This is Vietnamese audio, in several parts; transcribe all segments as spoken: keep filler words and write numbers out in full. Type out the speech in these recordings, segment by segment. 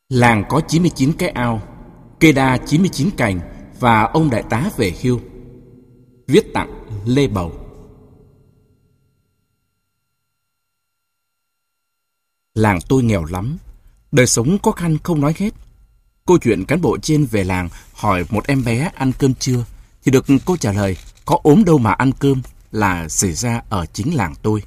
Làng có chín mươi chín cái ao, cây đa chín mươi chín cành và ông đại tá về hưu. Viết tặng Lê Bầu. Làng tôi nghèo lắm, đời sống khó khăn không nói hết. Câu chuyện cán bộ trên về làng hỏi một em bé ăn cơm chưa, thì được câu trả lời có ốm đâu mà ăn cơm là xảy ra ở chính làng tôi.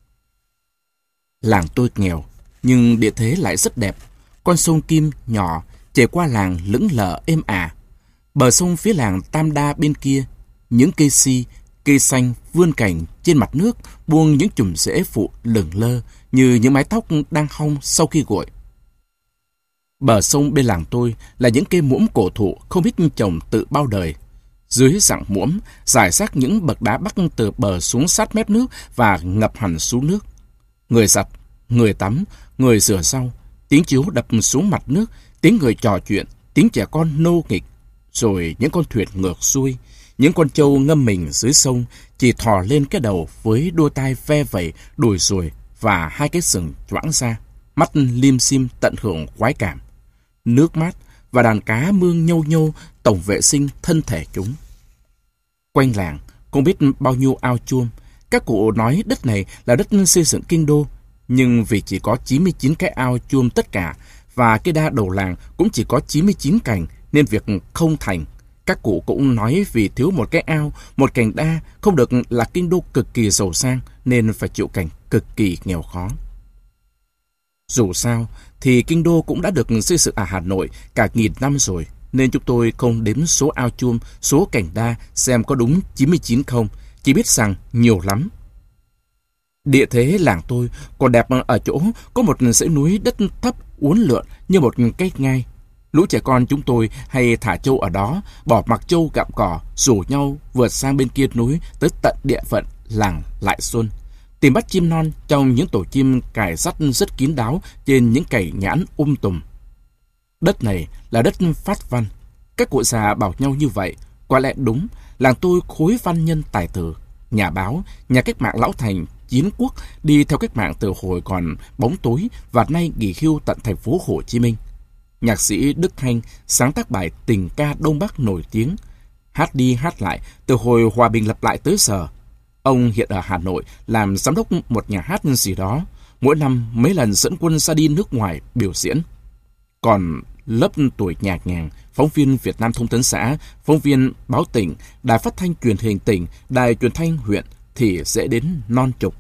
Làng tôi nghèo, nhưng địa thế lại rất đẹp. Con sông Kim nhỏ chảy qua làng lững lờ êm ả. Bờ sông phía làng Tam Đa bên kia, những cây si, cây xanh vươn cành trên mặt nước, buông những chùm rễ phụ lửng lơ như những mái tóc đang hong sau khi gội. Bờ sông bên làng tôi là những cây muỗng cổ thụ không biết trồng từ bao đời. Dưới rặng muỗng, rải rác những bậc đá bắc từ bờ xuống sát mép nước và ngập hẳn xuống nước. Người giặt, người tắm, người rửa rau, tiếng chiếu đập xuống mặt nước, tiếng người trò chuyện, tiếng trẻ con nô nghịch, rồi những con thuyền ngược xuôi, những con trâu ngâm mình dưới sông chỉ thò lên cái đầu với đôi tai ve vẩy, đùi ruồi và hai cái sừng choãng ra, mắt lim sim tận hưởng khoái cảm. Nước mát và đàn cá mương nhâu nhâu tổng vệ sinh thân thể chúng. Quanh làng không biết bao nhiêu ao chuông. Các cụ nói đất này là đất xây dựng kinh đô, nhưng vì chỉ có chín mươi chín cái ao chuông tất cả và cái đa đầu làng cũng chỉ có chín mươi chín cành nên việc không thành. Các cụ cũng nói vì thiếu một cái ao, một cành đa không được là kinh đô cực kỳ giàu sang nên phải chịu cảnh cực kỳ nghèo khó. Dù sao thì kinh đô cũng đã được xây dựng ở Hà Nội cả nghìn năm rồi, nên chúng tôi không đếm số ao chuông, số cành đa xem có đúng chín mươi chín không, chỉ biết rằng nhiều lắm. Địa thế làng tôi còn đẹp ở chỗ có một dãy núi đất thấp uốn lượn như một cây ngai. Lũ trẻ con chúng tôi hay thả trâu ở đó, bỏ mặc trâu gặm cỏ, rủ nhau vượt sang bên kia núi tới tận địa phận làng Lại Xuân, tìm bắt chim non trong những tổ chim cài sắt rất kín đáo trên những cày nhãn um tùm. Đất này là đất phát văn. Các cụ già bảo nhau như vậy. Có lẽ đúng, làng tôi khối văn nhân tài tử, nhà báo, nhà cách mạng lão thành, chiến quốc, đi theo cách mạng từ hồi còn bóng tối và nay nghỉ hưu tận thành phố Hồ Chí Minh. Nhạc sĩ Đức Thanh sáng tác bài tình ca Đông Bắc nổi tiếng, hát đi hát lại từ hồi hòa bình lập lại tới giờ. Ông hiện ở Hà Nội làm giám đốc một nhà hát gì đó, mỗi năm mấy lần dẫn quân ra đi nước ngoài biểu diễn. Còn lớp tuổi nhạc nhàng, phóng viên Việt Nam Thông tấn xã, phóng viên báo tỉnh, đài phát thanh truyền hình tỉnh, đài truyền thanh huyện thì dễ đến non chục.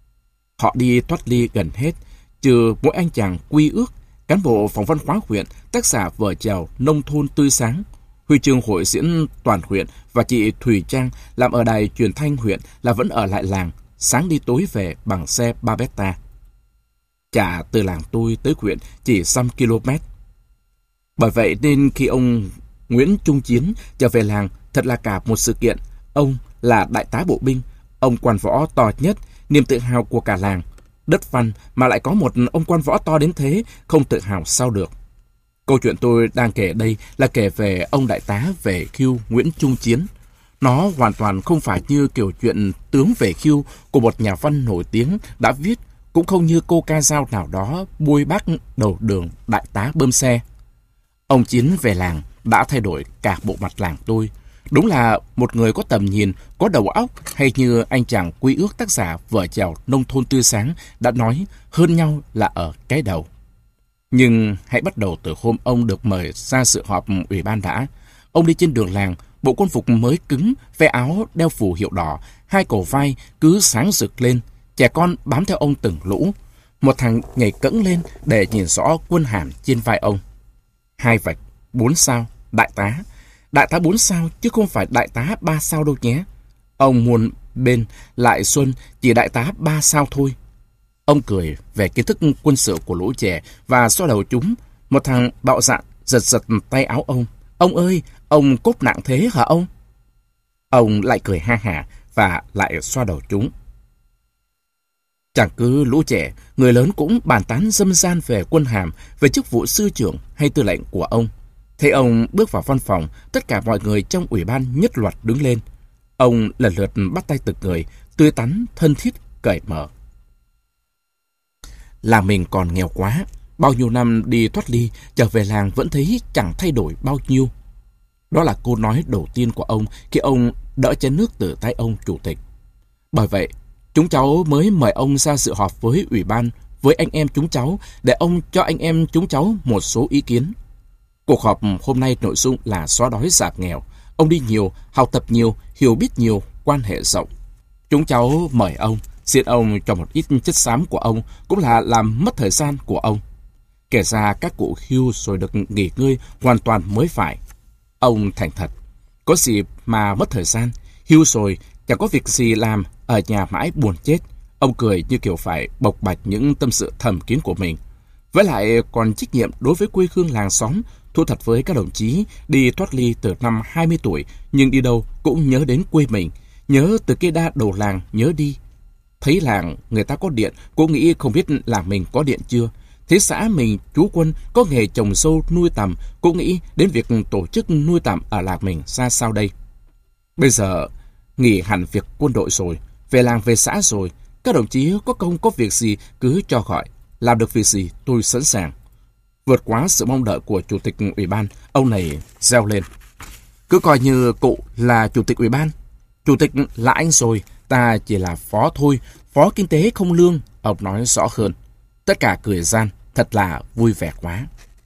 Họ đi thoát ly gần hết, trừ mỗi anh chàng Quy Ước, cán bộ phòng văn hóa huyện, tác giả vở chèo Nông thôn tươi sáng, huy chương hội diễn toàn huyện, và chị Thùy Trang làm ở đài truyền thanh huyện là vẫn ở lại làng, sáng đi tối về bằng xe ba beta. Chả từ làng tôi tới huyện chỉ dăm ki lô mét. Bởi vậy nên khi ông Nguyễn Trung Chiến trở về làng, thật là cả một sự kiện. Ông là đại tá bộ binh, ông quan võ to nhất, niềm tự hào của cả làng. Đất văn mà lại có một ông quan võ to đến thế, không tự hào sao được. Câu chuyện tôi đang kể đây là kể về ông đại tá về hưu Nguyễn Trung Chiến. Nó hoàn toàn không phải như kiểu chuyện tướng về hưu của một nhà văn nổi tiếng đã viết, cũng không như cô ca dao nào đó bôi bác đầu đường đại tá bơm xe. Ông Chiến về làng đã thay đổi cả bộ mặt làng tôi. Đúng là một người có tầm nhìn, có đầu óc, hay như anh chàng Quy Ước tác giả vở chèo Nông thôn tươi sáng đã nói, hơn nhau là ở cái đầu. Nhưng hãy bắt đầu từ hôm ông được mời ra sự họp ủy ban đã. Ông đi trên đường làng, bộ quân phục mới cứng, ve áo đeo phù hiệu đỏ, hai cổ vai cứ sáng rực lên, trẻ con bám theo ông từng lũ. Một thằng nhảy cẫng lên để nhìn rõ quân hàm trên vai ông. Hai vạch, bốn sao, đại tá. Đại tá bốn sao chứ không phải đại tá ba sao đâu nhé. Ông muôn bên Lại Xuân chỉ đại tá ba sao thôi. Ông cười về kiến thức quân sự của lũ trẻ và xoa đầu chúng. Một thằng bạo dạn giật giật tay áo ông. Ông ơi, ông cốp nặng thế hả ông? Ông lại cười ha hả và lại xoa đầu chúng. Chẳng cứ lũ trẻ, người lớn cũng bàn tán dâm gian về quân hàm, về chức vụ sư trưởng hay tư lệnh của ông. Thấy ông bước vào văn phòng, tất cả mọi người trong ủy ban nhất loạt đứng lên. Ông lần lượt bắt tay từng người, tươi tắn, thân thiết, cởi mở. Là mình còn nghèo quá, Bao nhiêu năm đi thoát ly, trở về làng vẫn thấy chẳng thay đổi bao nhiêu. Đó là câu nói đầu tiên của ông khi ông đỡ chén nước từ tay ông chủ tịch. Bởi vậy, chúng cháu mới mời ông ra dự họp với ủy ban, với anh em chúng cháu, để ông cho anh em chúng cháu một số ý kiến. Cuộc họp hôm nay nội dung là xóa đói giảm nghèo. Ông đi nhiều, học tập nhiều, hiểu biết nhiều, quan hệ rộng. Chúng cháu mời ông, xin ông cho một ít chất xám của ông, cũng là làm mất thời gian của ông. Kể ra các cụ hưu rồi được nghỉ ngơi hoàn toàn mới phải. Ông thành thật, có gì mà mất thời gian, hưu rồi chẳng có việc gì làm, ở nhà mãi buồn chết. Ông cười như kiểu phải bộc bạch những tâm sự thầm kín của mình. Với lại còn trách nhiệm đối với quê hương làng xóm. Thú thật với các đồng chí, đi thoát ly từ năm hai mươi tuổi, nhưng đi đâu cũng nhớ đến quê mình, nhớ từ cây đa đầu làng nhớ đi. Thấy làng người ta có điện, cũng nghĩ không biết làng mình có điện chưa. Thấy xã mình chú Quân có nghề trồng sâu nuôi tầm, cũng nghĩ đến việc tổ chức nuôi tầm ở làng mình ra sao đây. Bây giờ nghỉ hẳn việc quân đội rồi, về làng về xã rồi, các đồng chí có công có việc gì cứ cho gọi, làm được việc gì tôi sẵn sàng. Vượt quá sự mong đợi của chủ tịch ủy ban, ông này reo lên. Cứ coi như cụ là chủ tịch ủy ban. Chủ tịch là anh rồi, ta chỉ là phó thôi, phó kinh tế không lương, ông nói rõ hơn. Tất cả cười gian, thật là vui vẻ quá.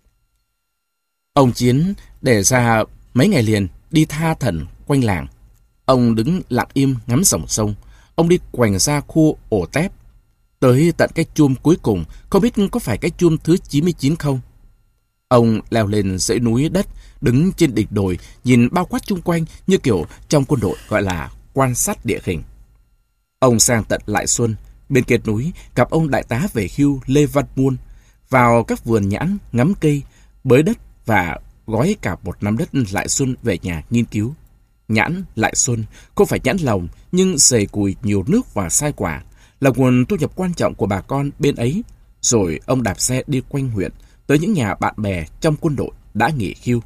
Ông Chiến để ra mấy ngày liền đi tha thần quanh làng. Ông đứng lặng im ngắm dòng sông. Ông đi quanh ra khu ổ tép. Tới tận cái chuông cuối cùng, không biết có phải cái chuông thứ chín mươi chín không? Ông leo lên dãy núi đất, đứng trên đỉnh đồi, nhìn bao quát chung quanh như kiểu trong quân đội gọi là quan sát địa hình. Ông sang tận Lại Xuân, bên kia núi, gặp ông đại tá về hưu Lê Văn Muôn, vào các vườn nhãn, ngắm cây, bới đất và gói cả một năm đất Lại Xuân về nhà nghiên cứu. Nhãn Lại Xuân không phải nhãn lồng, nhưng dày cùi nhiều nước và sai quả, là nguồn thu nhập quan trọng của bà con bên ấy. Rồi ông đạp xe đi quanh huyện, tới những nhà bạn bè trong quân đội đã nghỉ hưu.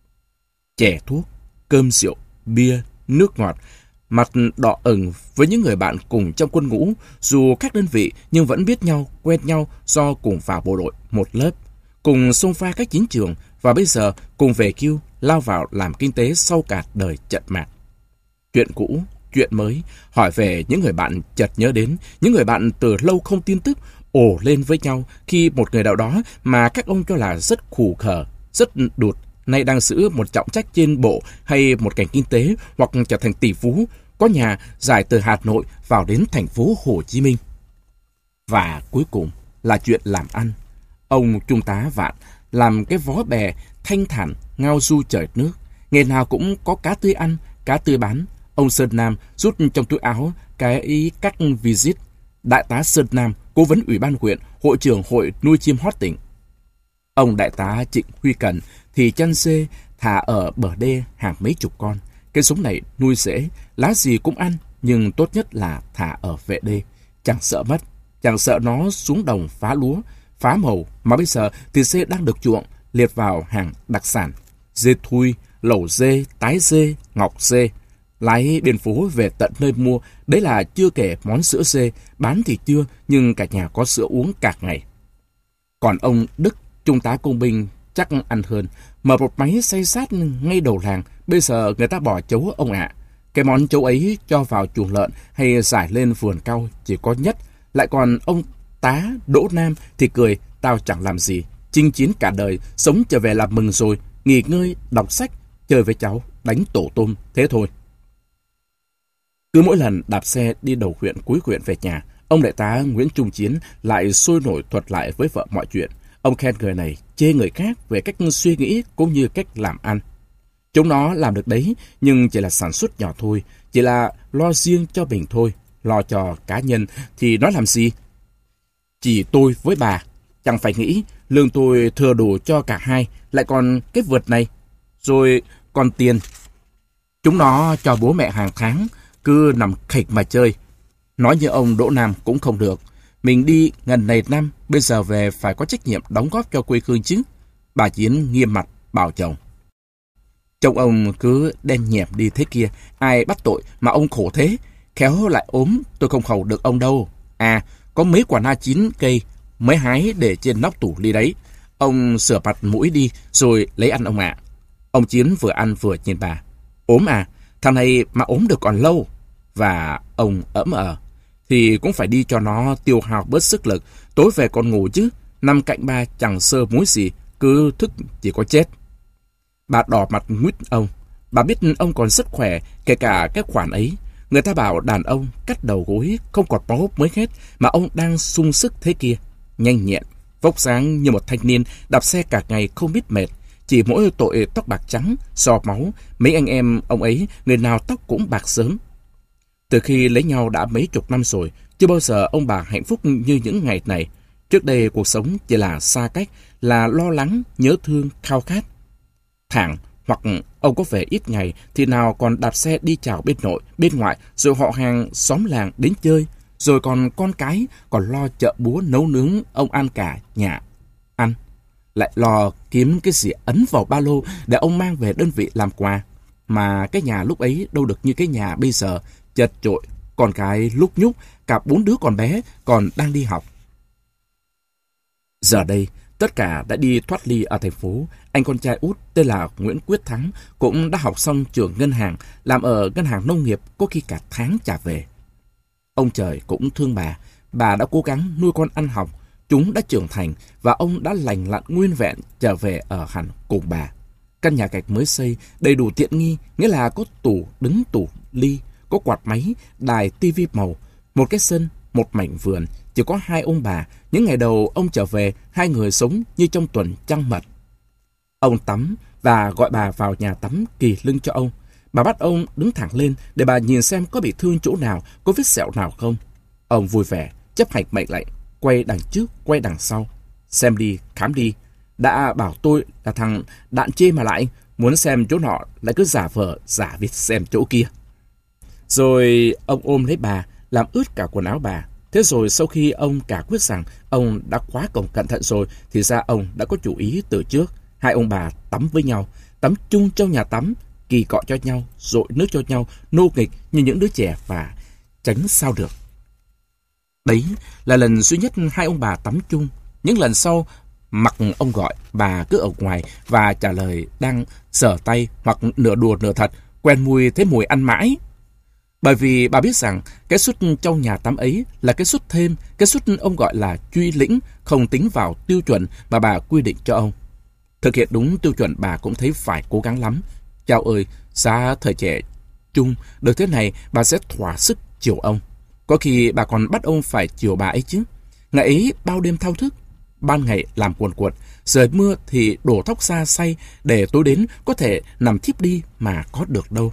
Chè thuốc, cơm rượu, bia, nước ngọt, mặt đỏ ửng với những người bạn cùng trong quân ngũ, dù các đơn vị nhưng vẫn biết nhau, quen nhau do cùng vào bộ đội một lớp, cùng xông pha các chiến trường và bây giờ cùng về hưu lao vào làm kinh tế sau cả đời trận mạc. Chuyện cũ, chuyện mới, hỏi về những người bạn chợt nhớ đến, những người bạn từ lâu không tin tức, ồ lên với nhau khi một người nào đó mà các ông cho là rất khủ khờ, rất đụt, nay đang giữ một trọng trách trên bộ hay một ngành kinh tế hoặc trở thành tỷ phú, có nhà dài từ Hà Nội vào đến thành phố Hồ Chí Minh. Và cuối cùng là chuyện làm ăn. Ông Trung tá Vạn làm cái vó bè thanh thản ngao du trời nước, ngày nào cũng có cá tươi ăn, cá tươi bán. Ông Sơn Nam rút trong túi áo cái ý các visit. Đại tá Sơn Nam, cố vấn ủy ban huyện, hội trưởng hội nuôi chim hót tỉnh. Ông đại tá Trịnh Huy Cần thì chăn dê thả ở bờ đê hàng mấy chục con. Cái giống này nuôi dễ, lá gì cũng ăn, nhưng tốt nhất là thả ở vệ đê. Chẳng sợ mất, chẳng sợ nó xuống đồng phá lúa, phá màu, mà bây giờ thì dê đang được chuộng, liệt vào hàng đặc sản. Dê thui, lẩu dê, tái dê, ngọc dê. Lái biên phố về tận nơi mua, đấy là chưa kể món sữa dê, bán thì chưa, nhưng cả nhà có sữa uống cả ngày. Còn ông Đức, trung tá công binh, chắc ăn hơn, mở một máy xay sát ngay đầu làng, bây giờ người ta bỏ chấu ông ạ. Cái món chấu ấy cho vào chuồng lợn hay giải lên vườn cau chỉ có nhất, lại còn ông tá Đỗ Nam thì cười, tao chẳng làm gì, chinh chiến cả đời, sống trở về làm mừng rồi, nghỉ ngơi, đọc sách, chơi với cháu, đánh tổ tôm, thế thôi. Cứ mỗi lần đạp xe đi đầu huyện cuối huyện về nhà, ông đại tá Nguyễn Trung Chiến lại sôi nổi thuật lại với vợ mọi chuyện. Ông khen người này, chê người khác về cách suy nghĩ cũng như cách làm ăn. Chúng nó làm được đấy, nhưng chỉ là sản xuất nhỏ thôi, chỉ là lo riêng cho mình thôi, lo cho cá nhân thì nó làm gì? Chỉ tôi với bà, chẳng phải nghĩ lương tôi thừa đủ cho cả hai, lại còn cái vượt này, rồi còn tiền. Chúng nó cho bố mẹ hàng tháng, cứ nằm khịch mà chơi. Nói như ông Đỗ Nam cũng không được. Mình đi gần này năm, bây giờ về phải có trách nhiệm đóng góp cho quê hương chứ. Bà Chiến nghiêm mặt bảo chồng. Chồng ông cứ đen nhẹm đi thế kia, ai bắt tội mà ông khổ thế. Khéo lại ốm, tôi không khẩu được ông đâu. À, có mấy quả na chín cây, mới hái để trên nóc tủ ly đấy. Ông sửa mặt mũi đi rồi lấy ăn ông ạ. Ông Chiến vừa ăn vừa nhìn bà. Ốm à? Thằng này mà ốm được còn lâu. Và ông ỡm ờ. Thì cũng phải đi cho nó tiêu hao bớt sức lực. Tối về còn ngủ chứ. Nằm cạnh bà chẳng sơ muối gì. Cứ thức chỉ có chết. Bà đỏ mặt nguyết ông. Bà biết ông còn rất khỏe, kể cả cái khoản ấy. Người ta bảo đàn ông cắt đầu gối không còn máu mới hết, mà ông đang sung sức thế kia. Nhanh nhẹn, vóc dáng như một thanh niên, đạp xe cả ngày không biết mệt. Chỉ mỗi tội tóc bạc trắng, so máu, mấy anh em ông ấy, người nào tóc cũng bạc sớm. Từ khi lấy nhau đã mấy chục năm rồi, chưa bao giờ ông bà hạnh phúc như những ngày này. Trước đây cuộc sống chỉ là xa cách, là lo lắng, nhớ thương, khao khát. Thẳng hoặc ông có về ít ngày thì nào còn đạp xe đi chào bên nội, bên ngoại, rồi họ hàng, xóm làng đến chơi. Rồi còn con cái, còn lo chợ búa nấu nướng, ông ăn cả nhà ăn. Lại lo kiếm cái gì ấn vào ba lô để ông mang về đơn vị làm quà. Mà cái nhà lúc ấy đâu được như cái nhà bây giờ, chật chội, con cái lúc nhúc, cả bốn đứa còn bé, còn đang đi học. Giờ đây, tất cả đã đi thoát ly ở thành phố. Anh con trai út tên là Nguyễn Quyết Thắng cũng đã học xong trường ngân hàng, làm ở ngân hàng nông nghiệp, có khi cả tháng trả về. Ông trời cũng thương bà. Bà đã cố gắng nuôi con ăn học. Chúng đã trưởng thành và ông đã lành lặn nguyên vẹn trở về ở hẳn cùng bà. Căn nhà gạch mới xây, đầy đủ tiện nghi, nghĩa là có tủ đứng tủ ly, có quạt máy, đài tivi màu, một cái sân, một mảnh vườn. Chỉ có hai ông bà. Những ngày đầu ông trở về, hai người sống như trong tuần trăng mật. Ông tắm và gọi bà vào nhà tắm kì lưng cho ông. Bà bắt ông đứng thẳng lên để bà nhìn xem có bị thương chỗ nào, có vết sẹo nào không. Ông vui vẻ, chấp hành mệnh lệnh, quay đằng trước, quay đằng sau. Xem đi, khám đi. Đã bảo tôi là thằng đạn chê mà lại, muốn xem chỗ nọ lại cứ giả vờ, giả vịt xem chỗ kia. Rồi ông ôm lấy bà, làm ướt cả quần áo bà. Thế rồi sau khi ông cả quyết rằng ông đã quá cẩn cẩn thận rồi, thì ra ông đã có chủ ý từ trước. Hai ông bà tắm với nhau, tắm chung trong nhà tắm, kỳ cọ cho nhau, dội nước cho nhau, nô nghịch như những đứa trẻ và tránh sao được. Đấy là lần duy nhất hai ông bà tắm chung. Những lần sau, mặc ông gọi, bà cứ ở ngoài và trả lời đang giở tay hoặc nửa đùa nửa thật, quen mùi thấy mùi ăn mãi. Bởi vì bà biết rằng cái suất trong nhà tắm ấy là cái suất thêm, cái suất ông gọi là truy lĩnh, không tính vào tiêu chuẩn mà bà quy định cho ông. Thực hiện đúng tiêu chuẩn bà cũng thấy phải cố gắng lắm. Chao ơi, giá thời trẻ chung được thế này bà sẽ thỏa sức chiều ông. Có khi bà còn bắt ông phải chiều bà ấy chứ. Ngày ấy bao đêm thao thức, ban ngày làm cuồn cuộn, trời mưa thì đổ tóc xa say để tối đến có thể nằm thiếp đi mà có được đâu.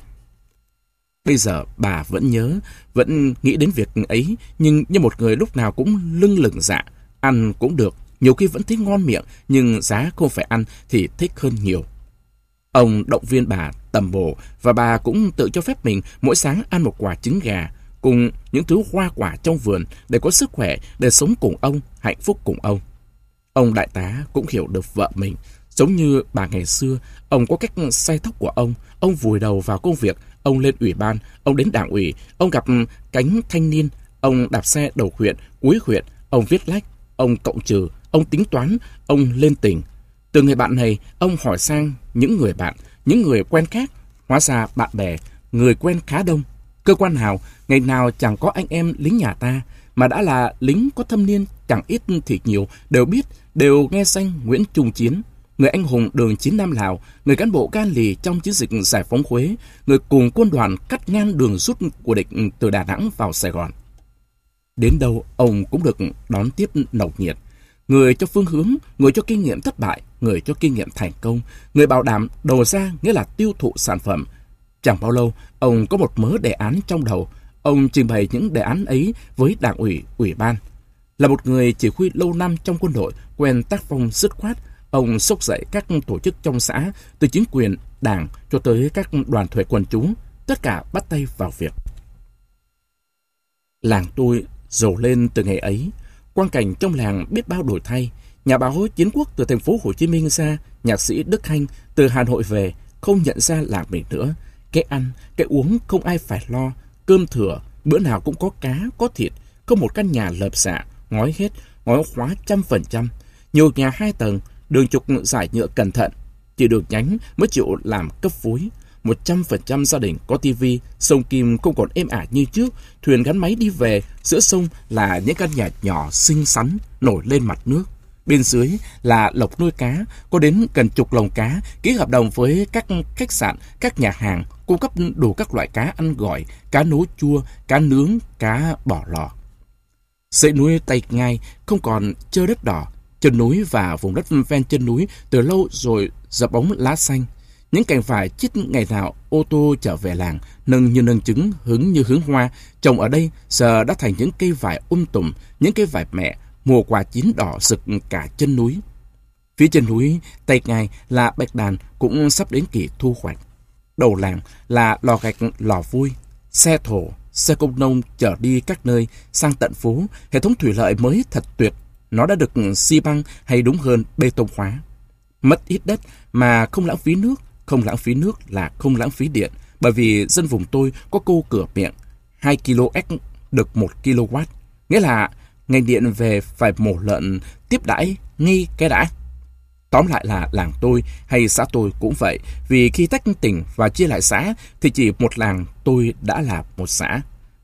Bây giờ bà vẫn nhớ, vẫn nghĩ đến việc ấy, nhưng như một người lúc nào cũng lưng lửng dạ, ăn cũng được, nhiều khi vẫn thấy ngon miệng, nhưng giá không phải ăn thì thích hơn nhiều. Ông động viên bà tầm bổ, và bà cũng tự cho phép mình mỗi sáng ăn một quả trứng gà, cùng những thứ hoa quả trong vườn để có sức khỏe, để sống cùng ông, hạnh phúc cùng ông. Ông đại tá cũng hiểu được vợ mình. Giống như bà ngày xưa, ông có cách say tóc của ông. Ông vùi đầu vào công việc. Ông lên ủy ban, ông đến đảng ủy, ông gặp cánh thanh niên, ông đạp xe đầu huyện, cuối huyện, ông viết lách, ông cộng trừ, ông tính toán, ông lên tỉnh. Từ người bạn này, ông hỏi sang những người bạn, những người quen khác. Hóa ra bạn bè, người quen khá đông. Cơ quan nào, ngày nào chẳng có anh em lính nhà ta, mà đã là lính có thâm niên, chẳng ít thì nhiều, đều biết, đều nghe danh Nguyễn Trung Chiến, người anh hùng đường chín Nam Lào, người cán bộ gan lì trong chiến dịch giải phóng Huế, người cùng quân đoàn cắt ngang đường rút của địch từ Đà Nẵng vào Sài Gòn. Đến đâu, ông cũng được đón tiếp nồng nhiệt. Người cho phương hướng, người cho kinh nghiệm thất bại, người cho kinh nghiệm thành công, người bảo đảm đầu ra nghĩa là tiêu thụ sản phẩm. Chẳng bao lâu, ông có một mớ đề án trong đầu. Ông trình bày những đề án ấy với đảng ủy, ủy ban. Là một người chỉ huy lâu năm trong quân đội, quen tác phong dứt khoát, ông xốc dậy các tổ chức trong xã, từ chính quyền, đảng cho tới các đoàn thể quần chúng, tất cả bắt tay vào việc. Làng tôi giàu lên từ ngày ấy. Quang cảnh trong làng biết bao đổi thay. Nhà báo Chiến Quốc từ thành phố Hồ Chí Minh ra, nhạc sĩ Đức Hanh từ Hà Nội về, không nhận ra làng mình nữa. Cái ăn, cái uống không ai phải lo, cơm thừa, bữa nào cũng có cá, có thịt, có một căn nhà lợp xạ, ngói hết, ngói khóa trăm phần trăm, nhiều nhà hai tầng, đường trục giải nhựa cẩn thận, chỉ đường nhánh mới chịu làm cấp phối. Một trăm phần trăm gia đình có tivi, sông Kim không còn êm ả như trước, thuyền gắn máy đi về, giữa sông là những căn nhà nhỏ xinh xắn nổi lên mặt nước. Bên dưới là lộc nuôi cá, có đến gần chục lồng cá, ký hợp đồng với các khách sạn, các nhà hàng, cung cấp đủ các loại cá ăn gỏi, cá nấu chua, cá nướng, cá bỏ lò. Dãy núi Tây Ngai không còn trơ đất đỏ, chân núi và vùng đất ven chân núi từ lâu rồi dập bóng lá xanh. Những cành vải chít ngày nào ô tô trở về làng, nâng như nâng trứng, hứng như hứng hoa, trồng ở đây giờ đã thành những cây vải um tùm, những cây vải mẹ, mùa quả chín đỏ rực cả chân núi. Phía chân núi Tây Ngai là bạch đàn cũng sắp đến kỳ thu hoạch. Đầu làng là lò gạch lò vôi, xe thổ, xe công nông chở đi các nơi sang tận phố. Hệ thống thủy lợi mới thật tuyệt, nó đã được xi băng hay đúng hơn bê tông hóa. Mất ít đất mà không lãng phí nước, không lãng phí nước là không lãng phí điện, bởi vì dân vùng tôi có câu cửa miệng hai ki lô oát được một ki lô oát, nghĩa là ngành điện về phải mổ lợn tiếp đãi ngay cái đã. Tóm lại là làng tôi hay xã tôi cũng vậy, vì khi tách tỉnh và chia lại xã thì chỉ một làng tôi đã là một xã.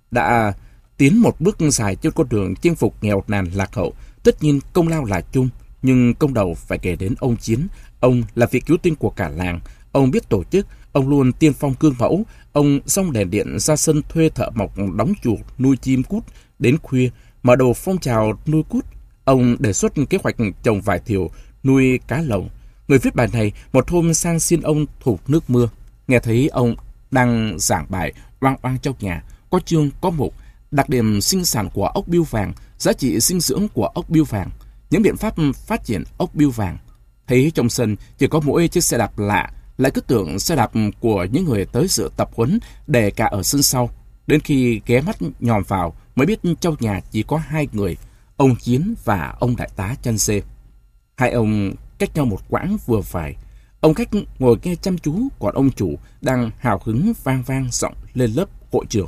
Đã tiến một bước dài trên con đường chinh phục nghèo nàn lạc hậu, tất nhiên công lao là chung, nhưng công đầu phải kể đến ông Chiến. Ông là vị cứu tinh của cả làng, ông biết tổ chức, ông luôn tiên phong gương mẫu, ông dong đèn điện ra sân thuê thợ mộc đóng chuồng nuôi chim cút đến khuya, mở đầu phong trào nuôi cút. Ông đề xuất kế hoạch trồng vải thiều, nuôi cá lồng. Người viết bài này một hôm sang xin ông thủ nước mưa, nghe thấy ông đang giảng bài oang oang trong nhà, có chương có mục, đặc điểm sinh sản của ốc bươu vàng, giá trị dinh dưỡng của ốc bươu vàng, những biện pháp phát triển ốc bươu vàng. Thấy trong sân chỉ có mỗi chiếc xe đạp lạ, lại cứ tưởng xe đạp của những người tới sự tập huấn để cả ở sân sau. Đến khi ghé mắt nhòm vào mới biết trong nhà chỉ có hai người, ông Chiến và ông đại tá Chăn Dê. Hai ông cách nhau một quãng vừa phải. Ông khách ngồi nghe chăm chú, còn ông chủ đang hào hứng vang vang giọng lên lớp hội trưởng.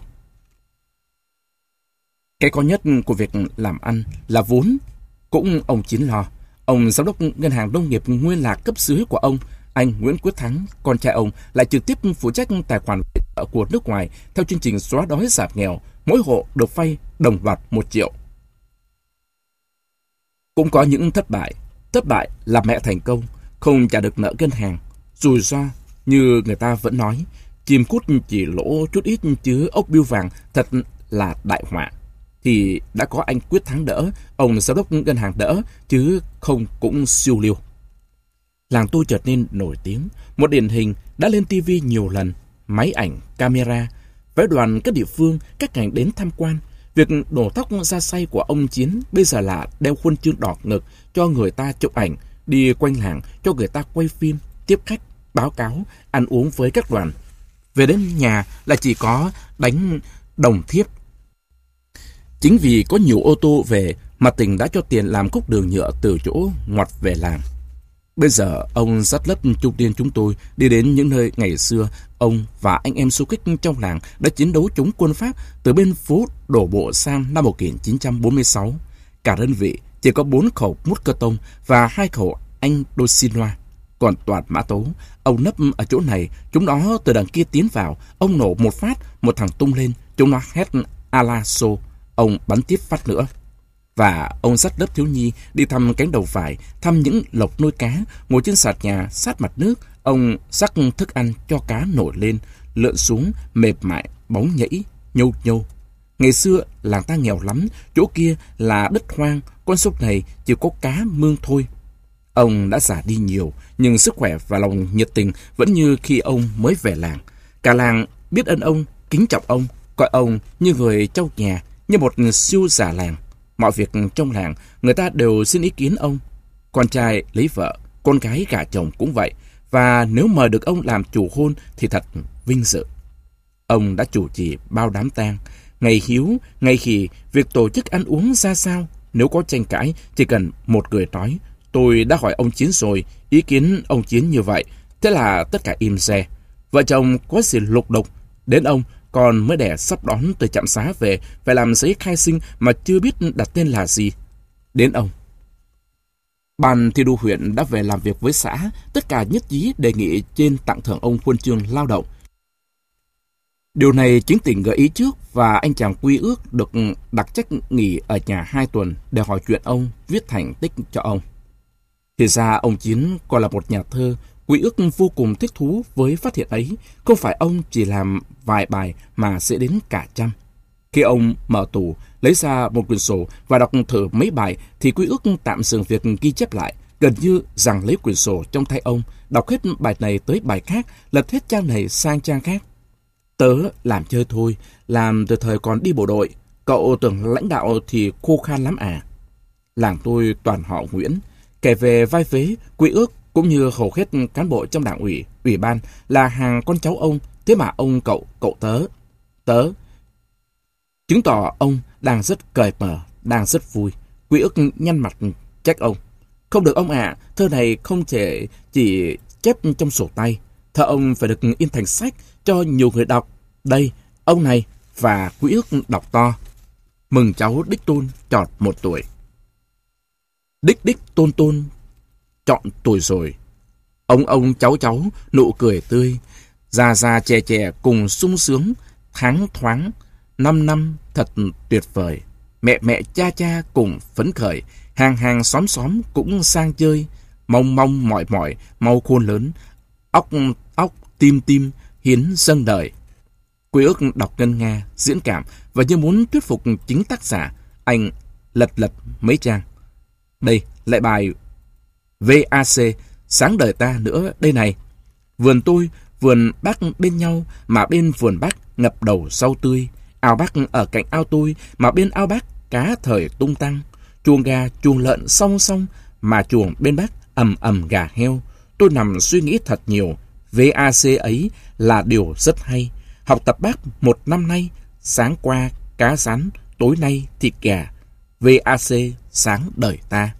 Cái khó nhất của việc làm ăn là vốn, cũng ông Chiến lo. Ông giám đốc ngân hàng nông nghiệp nguyên là cấp dưới của ông, anh Nguyễn Quyết Thắng, con trai ông, lại trực tiếp phụ trách tài khoản của nước ngoài theo chương trình xóa đói giảm nghèo, mỗi hộ được vay đồng loạt một triệu. Cũng có những thất bại, thất bại là mẹ thành công, không trả được nợ ngân hàng, rủi ro như người ta vẫn nói, chim cút chỉ lỗ chút ít chứ ốc bươu vàng thật là đại họa. Thì đã có anh Quyết Thắng đỡ, ông giám đốc ngân hàng đỡ, chứ không cũng siêu liêu. Làng tôi chợt nên nổi tiếng, một điển hình đã lên tivi nhiều lần, máy ảnh, camera, với đoàn các địa phương, các ngành đến tham quan. Việc đổ tóc ra say của ông Chiến bây giờ là đeo khuôn chương đỏ ngực cho người ta chụp ảnh, đi quanh làng cho người ta quay phim, tiếp khách, báo cáo, ăn uống với các đoàn. Về đến nhà là chỉ có đánh đồng thiếp. Chính vì có nhiều ô tô về mà tỉnh đã cho tiền làm khúc đường nhựa từ chỗ ngoặt về làng. Bây giờ ông dắt lớp trung niên chúng tôi đi đến những nơi ngày xưa ông và anh em du kích trong làng đã chiến đấu chống quân Pháp từ bên phố đổ bộ sang năm một nghìn chín trăm bốn mươi sáu. Cả đơn vị chỉ có bốn khẩu mút cơ tông và hai khẩu anh đôi xinoa. Còn toàn mã tấu, ông nấp ở chỗ này, chúng nó từ đằng kia tiến vào, ông nổ một phát, một thằng tung lên, chúng nó hét a la xô, ông bắn tiếp phát nữa. Và ông dắt lớp thiếu nhi đi thăm cánh đầu vải, thăm những lộc nuôi cá, ngồi trên sạt nhà sát mặt nước, ông rắc thức ăn cho cá nổi lên, lượn xuống mềm mại, bóng nhảy, nhâu nhâu. Ngày xưa làng ta nghèo lắm, chỗ kia là đất hoang, con sông này chỉ có cá mương thôi. Ông đã già đi nhiều, nhưng sức khỏe và lòng nhiệt tình vẫn như khi ông mới về làng. Cả làng biết ơn ông, kính trọng ông, coi ông như người trong nhà, như một siêu già làng. Mọi việc trong làng người ta đều xin ý kiến ông. Con trai lấy vợ, con gái gả chồng cũng vậy. Và nếu mời được ông làm chủ hôn thì thật vinh dự. Ông đã chủ trì bao đám tang, ngày hiếu, ngày khỉ, việc tổ chức ăn uống ra sao. Nếu có tranh cãi, chỉ cần một người nói, tôi đã hỏi ông Chiến rồi, ý kiến ông Chiến như vậy. Thế là tất cả im re. Vợ chồng có gì lục đục, đến ông còn mới đẻ sắp đón từ trạm xá về, phải làm giấy khai sinh mà chưa biết đặt tên là gì. đến ông. Ban thi đua huyện đã về làm việc với xã, tất cả nhất trí đề nghị trên tặng thưởng ông huân chương lao động. Điều này chính tỉnh gợi ý trước và anh chàng Quy Ước được đặc trách nghỉ ở nhà hai tuần để hỏi chuyện ông, viết thành tích cho ông. Thì ra ông Chiến còn là một nhà thơ, Quy Ước vô cùng thích thú với phát hiện ấy, không phải ông chỉ làm vài bài mà sẽ đến cả trăm. Khi ông mở tủ, lấy ra một quyển sổ và đọc thử mấy bài thì Quy Ước tạm dừng việc ghi chép lại, gần như rằng lấy quyển sổ trong tay ông, đọc hết bài này tới bài khác, lật hết trang này sang trang khác. Tớ làm chơi thôi, làm từ thời còn đi bộ đội, cậu tưởng lãnh đạo thì khô khan lắm à. Làng tôi toàn họ Nguyễn, kể về vai vế, Quy Ước cũng như hầu hết cán bộ trong đảng ủy, ủy ban là hàng con cháu ông, thế mà ông cậu, cậu tớ, tớ. Chứng tỏ ông đang rất cởi mở, đang rất vui. Quy Ước nhăn mặt trách ông. Không được ông ạ, à, thơ này không thể chỉ chép trong sổ tay. Thơ ông phải được in thành sách cho nhiều người đọc. Đây, ông này, và Quy Ước đọc to. Mừng cháu đích tôn trọt một tuổi. Đích đích tôn tôn chọn tuổi rồi. Ông ông cháu cháu nụ cười tươi. Già già trẻ trẻ cùng sung sướng. Tháng thoáng. Năm năm thật tuyệt vời. Mẹ mẹ cha cha cùng phấn khởi. Hàng hàng xóm xóm cũng sang chơi. Mong mong mỏi mỏi mau khôn lớn. Óc óc tim tim hiến dâng đời. Quy Ước đọc ngân nga, diễn cảm và như muốn thuyết phục chính tác giả, anh lật lật mấy trang. Đây, lại bài vê a xê, sáng đời ta nữa đây này. Vườn tôi, vườn bác bên nhau, mà bên vườn bác ngập đầu rau tươi. Ao bác ở cạnh ao tôi, mà bên ao bác cá thời tung tăng. Chuồng gà, chuồng lợn song song, mà chuồng bên bác ầm ầm gà heo. Tôi nằm suy nghĩ thật nhiều. vê a xê ấy là điều rất hay. Học tập bác một năm nay, sáng qua cá rán, tối nay thịt gà. vê a xê sáng đời ta.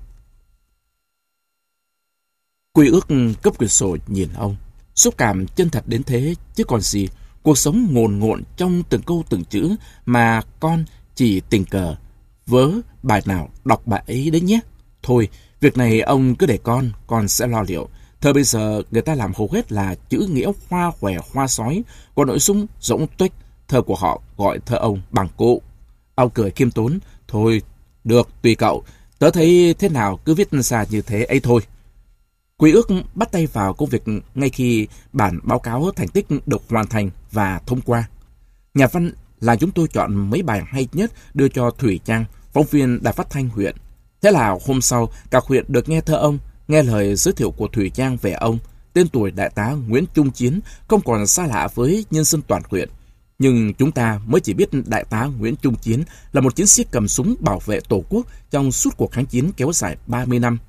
Quy Ước cấp quyển sổ nhìn ông, xúc cảm chân thật đến thế chứ còn gì. Cuộc sống ngồn ngộn trong từng câu từng chữ mà con chỉ tình cờ vớ bài nào đọc bài ấy đấy nhé. Thôi, việc này ông cứ để con, con sẽ lo liệu. Thời bây giờ người ta làm hầu hết là chữ nghĩa hoa khỏe hoa sói, còn nội dung rỗng tuếch. Thơ của họ gọi thơ ông bằng cụ. Ông cười khiêm tốn. Thôi, được, tùy cậu. Tớ thấy thế nào cứ viết ra như thế ấy thôi. Quy Ước bắt tay vào công việc ngay khi bản báo cáo thành tích được hoàn thành và thông qua. Nhà văn là chúng tôi chọn mấy bài hay nhất đưa cho Thủy Trang, phóng viên đài phát thanh huyện. Thế là hôm sau, cả huyện được nghe thơ ông, nghe lời giới thiệu của Thủy Trang về ông. Tên tuổi đại tá Nguyễn Trung Chiến không còn xa lạ với nhân dân toàn huyện. Nhưng chúng ta mới chỉ biết đại tá Nguyễn Trung Chiến là một chiến sĩ cầm súng bảo vệ Tổ quốc trong suốt cuộc kháng chiến kéo dài ba mươi năm.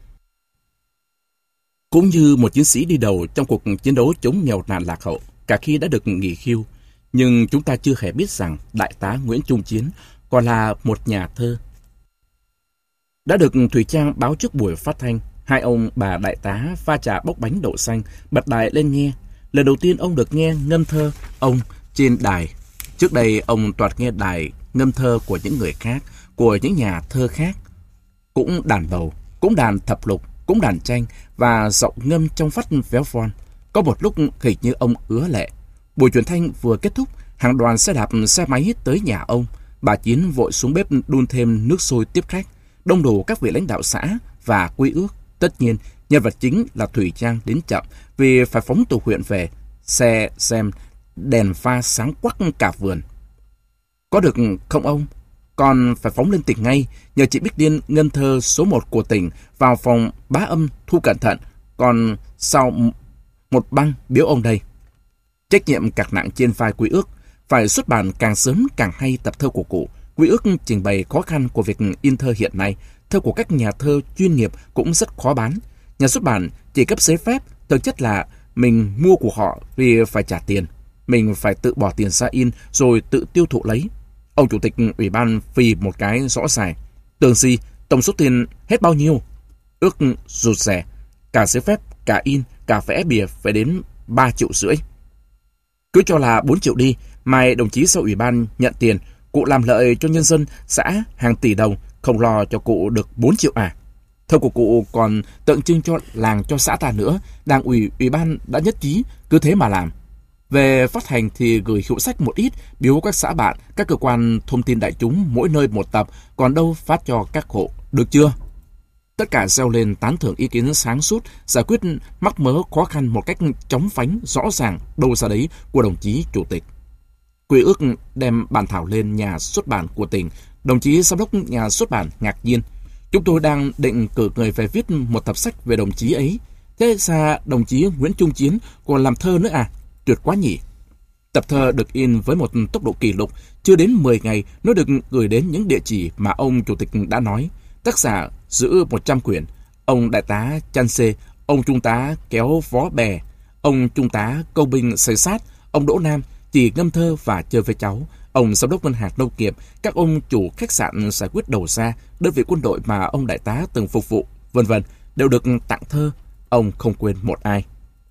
Cũng như một chiến sĩ đi đầu trong cuộc chiến đấu chống nghèo nàn lạc hậu, cả khi đã được nghỉ hưu. Nhưng chúng ta chưa hề biết rằng đại tá Nguyễn Trung Chiến còn là một nhà thơ. Đã được Thủy Trang báo trước buổi phát thanh, hai ông bà đại tá pha trà bốc bánh đậu xanh, bật đài lên nghe. Lần đầu tiên ông được nghe ngâm thơ ông trên đài. Trước đây ông toàn nghe đài ngâm thơ của những người khác, của những nhà thơ khác. Cũng đàn bầu, cũng đàn thập lục, cũng đàn tranh và giọng ngâm trong vắt véo von. Có một lúc hình như ông ứa lệ. Buổi truyền thanh vừa kết thúc, hàng đoàn xe đạp xe máy tới nhà ông. Bà Chiến vội xuống bếp đun thêm nước sôi tiếp khách. Đông đủ các vị lãnh đạo xã và Quy Ước. Tất nhiên, nhân vật chính là Thủy Trang đến chậm vì phải phóng từ huyện về. Xe xem đèn pha sáng quắc cả vườn. Có được không ông? Còn phải phóng lên tỉnh ngay, nhờ chị Bích Liên ngân thơ số một của tỉnh vào phòng bá âm thu cẩn thận. Còn sau một băng biếu ông đây. Trách nhiệm càng nặng trên vai Quy Ước. Phải xuất bản càng sớm càng hay tập thơ của cụ. Quy Ước trình bày khó khăn của việc in thơ hiện nay. Thơ của các nhà thơ chuyên nghiệp cũng rất khó bán. Nhà xuất bản chỉ cấp giấy phép, thực chất là mình mua của họ vì phải trả tiền. Mình phải tự bỏ tiền ra in rồi tự tiêu thụ lấy. Ông chủ tịch ủy ban phì một cái rõ ràng. Tưởng gì, tổng số tiền hết bao nhiêu? Ước rụt rè. Cả giấy phép, cả in, cả vẽ bìa phải đến ba triệu rưỡi. Cứ cho là bốn triệu đi, mai đồng chí sau ủy ban nhận tiền, cụ làm lợi cho nhân dân xã hàng tỷ đồng, Không lo cho cụ được bốn triệu à? Thơ của cụ còn tượng trưng cho làng, cho xã ta nữa. Đảng ủy, ủy ban đã nhất trí, cứ thế mà làm. Về phát hành thì gửi hiệu sách một ít, biếu các xã bạn, các cơ quan thông tin đại chúng mỗi nơi một tập, còn đâu phát cho các hộ, được chưa? Tất cả reo lên tán thưởng ý kiến sáng suốt, giải quyết mắc mớ khó khăn một cách chóng vánh, rõ ràng, đâu ra đấy của đồng chí chủ tịch. Quy ước đem bản thảo lên nhà xuất bản của tỉnh. Đồng chí giám đốc nhà xuất bản ngạc nhiên. Chúng tôi đang định cử người về viết một tập sách về đồng chí ấy. Thế ra đồng chí Nguyễn Trung Chiến còn làm thơ nữa à? Tuyệt quá nhỉ. Tập thơ được in với một tốc độ kỷ lục, chưa đến mười ngày nó được gửi đến những địa chỉ mà ông chủ tịch đã nói. Tác giả giữ một trăm quyển. Ông đại tá chăn xê, ông trung tá kéo vó bè, ông trung tá câu binh xây sát, ông Đỗ Nam chỉ ngâm thơ và chơi với cháu, ông giám đốc ngân hàng nông nghiệp, các ông chủ khách sạn giải quyết đầu ra, đơn vị quân đội mà ông đại tá từng phục vụ, vân vân đều được tặng thơ. Ông không quên một ai.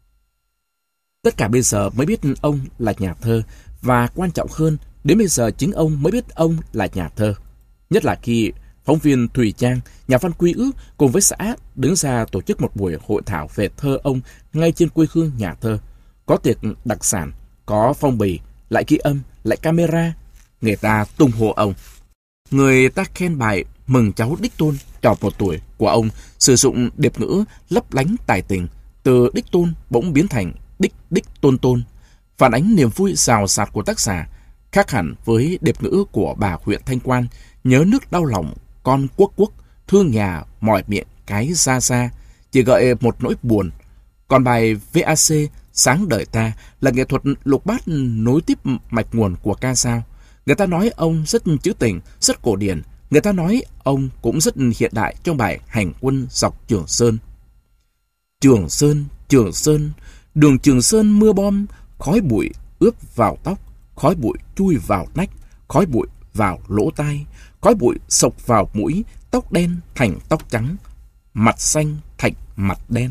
Tất cả bây giờ mới biết ông là nhà thơ, và quan trọng hơn, đến bây giờ chính ông mới biết ông là nhà thơ. Nhất là khi phóng viên Thùy Trang, nhà văn Quy ước cùng với xã đứng ra tổ chức một buổi hội thảo về thơ ông ngay trên quê hương nhà thơ. Có tiệc đặc sản, có phong bì, lại ghi âm, lại camera. Người ta tung hô ông. Người ta khen bài mừng cháu đích tôn tròn một tuổi của ông, sử dụng điệp ngữ lấp lánh tài tình, từ đích tôn bỗng biến thành đích đích tôn tôn, phản ánh niềm vui rào rạt của tác giả, khác hẳn với điệp ngữ của bà huyện Thanh Quan, nhớ nước đau lòng, con quốc quốc, thương nhà, mỏi miệng, cái ra ra, chỉ gợi một nỗi buồn. Còn bài vê a xê, Sáng đời ta, là nghệ thuật lục bát nối tiếp mạch nguồn của ca dao. Người ta nói ông rất trữ tình, rất cổ điển. Người ta nói ông cũng rất hiện đại trong bài Hành quân dọc Trường Sơn. Trường Sơn, Trường Sơn, đường Trường Sơn mưa bom, khói bụi ướp vào tóc, khói bụi chui vào nách, khói bụi vào lỗ tai, khói bụi sộc vào mũi, tóc đen thành tóc trắng, mặt xanh thành mặt đen.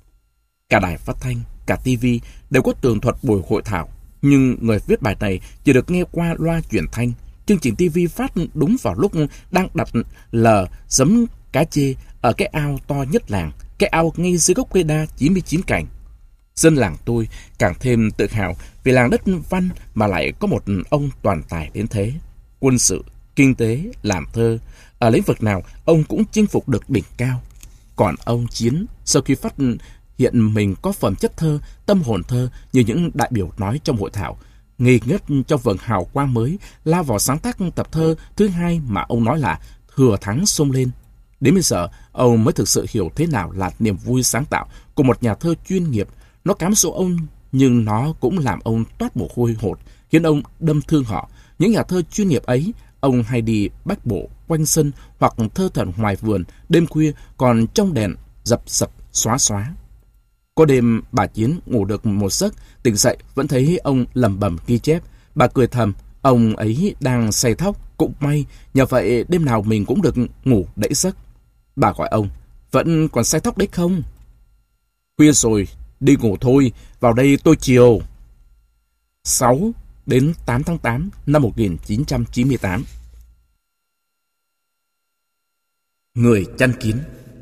Cả đài phát thanh, cả ti vi đều có tường thuật buổi hội thảo, nhưng người viết bài này chỉ được nghe qua loa truyền thanh. Chương trình ti vi phát đúng vào lúc đang đặt lờ giấm cá chê ở cái ao to nhất làng, cái ao ngay dưới gốc cây đa chín mươi chín cành. Dân làng tôi càng thêm tự hào vì làng đất văn mà lại có một ông toàn tài đến thế. Quân sự, kinh tế, làm thơ, ở lĩnh vực nào ông cũng chinh phục được đỉnh cao. Còn ông Chiến, sau khi phát hiện mình có phẩm chất thơ, tâm hồn thơ như những đại biểu nói trong hội thảo, nghi ngất trong vầng hào quang mới, lao vào sáng tác tập thơ thứ hai mà ông nói là thừa thắng xông lên. Đến bây giờ, ông mới thực sự hiểu thế nào là niềm vui sáng tạo của một nhà thơ chuyên nghiệp. Nó cám dỗ ông, nhưng nó cũng làm ông toát mồ hôi hột, khiến ông đâm thương họ. Những nhà thơ chuyên nghiệp ấy, ông hay đi bách bộ quanh sân hoặc thơ thẩn ngoài vườn, đêm khuya còn trong đèn dập dập xóa xóa. Có đêm bà Chiến ngủ được một giấc, tỉnh dậy vẫn thấy ông lẩm bẩm ghi chép. Bà cười thầm, ông ấy đang say thóc, cũng may, nhờ vậy đêm nào mình cũng được ngủ đẫy giấc. Bà gọi ông, vẫn còn say thóc đấy không? Khuya rồi, đi ngủ thôi, vào đây tôi chiều. sáu đến tám tháng tám năm một nghìn chín trăm chín mươi tám. Người chăn kín.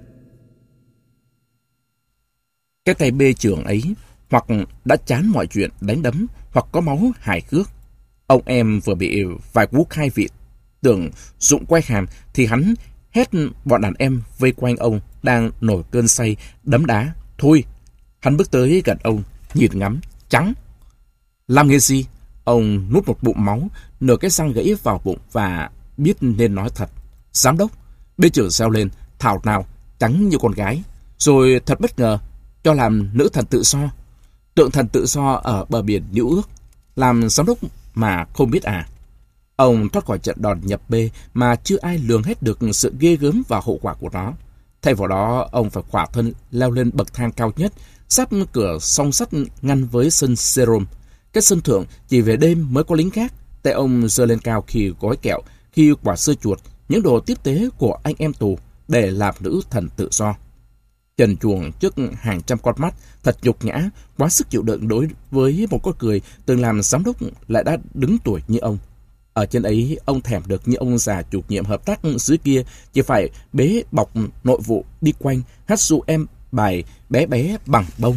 Cái tay bê trưởng ấy hoặc đã chán mọi chuyện đánh đấm, hoặc có máu hài cước. Ông em vừa bị vài cú khai vị tưởng dụng quay hàm thì hắn hét bọn đàn em vây quanh ông đang nổi cơn say đấm đá. Thôi, hắn bước tới gần ông, nhìn ngắm, trắng. Làm nghề gì? Ông nuốt một bụng máu, nửa cái răng gãy vào bụng và biết nên nói thật. Giám đốc, bê trưởng reo lên, thảo nào, trắng như con gái. Rồi thật bất ngờ, cho làm nữ thần tự do. Tượng thần tự do ở bờ biển New Ước. Làm giám đốc mà không biết à? Ông thoát khỏi trận đòn nhập bê mà chưa ai lường hết được sự ghê gớm và hậu quả của nó. Thay vào đó, ông phải khỏa thân leo lên bậc thang cao nhất, sắp cửa song sắt ngăn với sân serum. Cái sân thượng chỉ về đêm mới có lính gác. Tay ông giơ lên cao khi gói kẹo, khi quả sưa chuột, những đồ tiếp tế của anh em tù để làm nữ thần tự do. Trần chuồng trước hàng trăm con mắt, thật nhục nhã, quá sức chịu đựng đối với một con người từng làm giám đốc lại đã đứng tuổi như ông. Ở trên ấy, ông thèm được như ông già chủ nhiệm hợp tác dưới kia chỉ phải bế bọc nội vụ đi quanh, hát ru em bài bé bé bằng bông.